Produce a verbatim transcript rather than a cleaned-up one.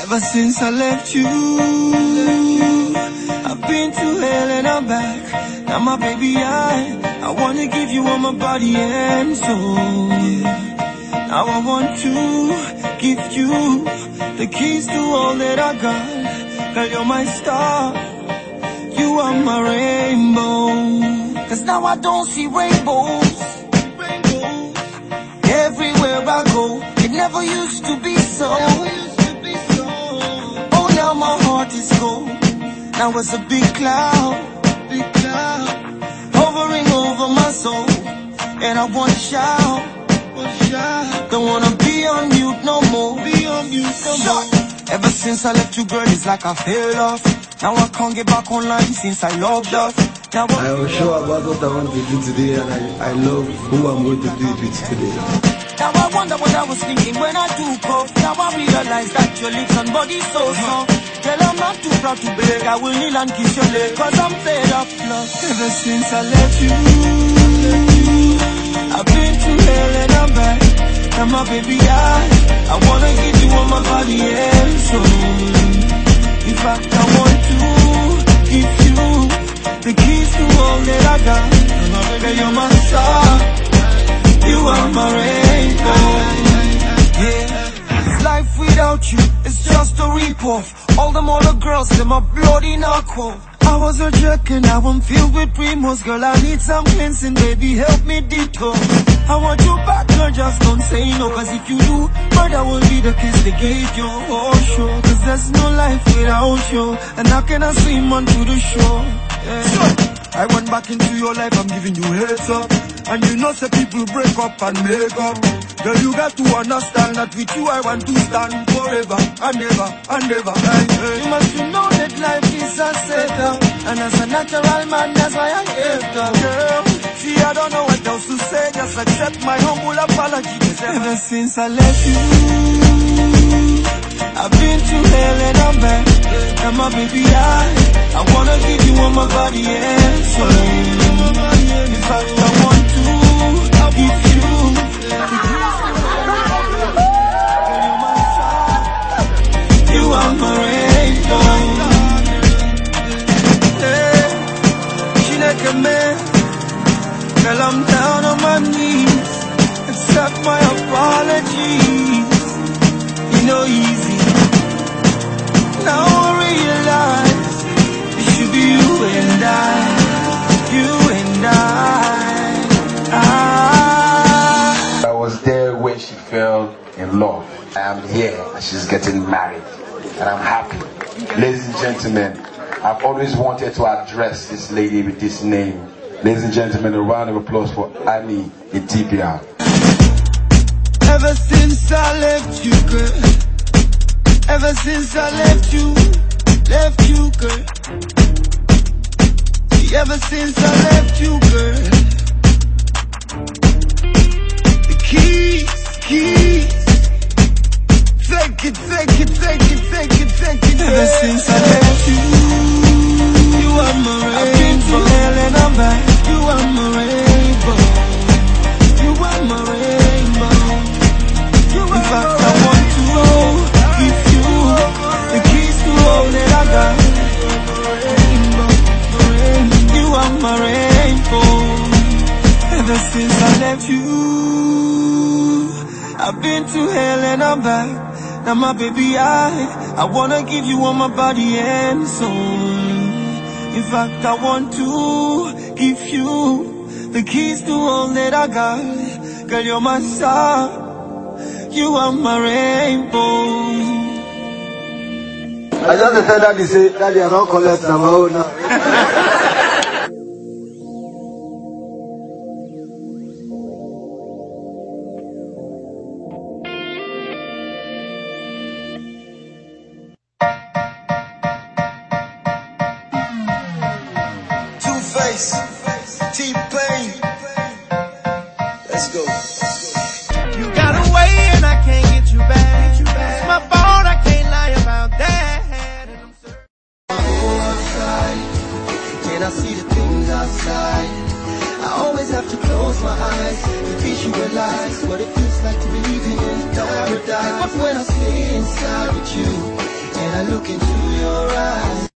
Ever since I left you, I've been to hell and I'm back. Now my baby, I, I wanna give you all my body and soul. Now I want to give you the keys to all that I got. Girl, you're my star, you are my rainbow. Cause now I don't see rainbows everywhere I go. It never used to be so. Oh, now my heart is cold. Now it's a big cloud, big cloud hovering over my soul. And I wanna shout, don't wanna be on mute no more. Be on mute no more. Ever since I left you, girl, it's like I fell off. Now I can't get back online since I loved us. Now I am sure about what I want to do today, and I, I love who I'm going to do it with today. Now I wonder what I was thinking when I took off. Now I realize that your lips and body so soft. Girl, I'm not too proud to beg. I will kneel and kiss your leg, cause I'm fed up, love. Ever since I left you, I've been through hell and I'm back. Now my baby, I, I wanna give you all my body and soul. In fact, I want to give you the keys to all that I got. Girl, you're my star, you are my rainbow. Yeah, life without you is just a rip-off. All them other girls, them are bloody knockoff. I was a jerk and now I'm filled with primos. Girl, I need some cleansing, baby, help me detox. I want you back, girl, just don't say no. Cause if you do, murder will be the kiss they gave you. Oh, sure, cause there's no life without you. And how can I swim onto the shore? Yeah. Sure. I went back into your life, I'm giving you heads up. And you know say people break up and make up. Girl, you got to understand that with you I want to stand forever and ever and ever. Hey, hey. You must know that life is a setup, and as a natural man, that's why I hate her. Girl, see, I don't know what else to say, just accept my humble apology. Ever since I left you, I've been to hell and I'm back. Now my baby, I, I wanna give you all my body and soul. In fact, I want to give you the keys to my side. You are my rainbow. Hey, she like a man. Girl, I'm down on my knees. Accept my apologies. You know, easy. Now I realize it should be you and I. You and I, I. I was there when she fell in love. I am here and she's getting married. And I'm happy. Ladies and gentlemen, I've always wanted to address this lady with this name. Ladies and gentlemen, a round of applause for Annie Idibia. Ever since I left you, girl. Ever since I left you, left you, girl. Ever since I left you, girl. The keys, keys. Take it, take it, take it, take it, take it. Ever since I left you, you are my rainbow. I've been to hell and I'm back. You are my rainbow. You are my rainbow. In fact, I want to give you the keys to all that I got. You are my rainbow. Ever since I left you, I've been to hell and I'm back. Now my baby, I, I wanna give you all my body and soul. In fact, I want to give you the keys to all that I got. Girl, you're my star, you are my rainbow. I just said that they say that they are not collect number one now. T-Pain. Let's go. You got away and I can't get you back. It's my fault, I can't lie about that. And I'm sorry. I go outside and I see the things outside. I always have to close my eyes to visualize what it feels like to be living in paradise. But when I stay inside with you, when I look into your eyes.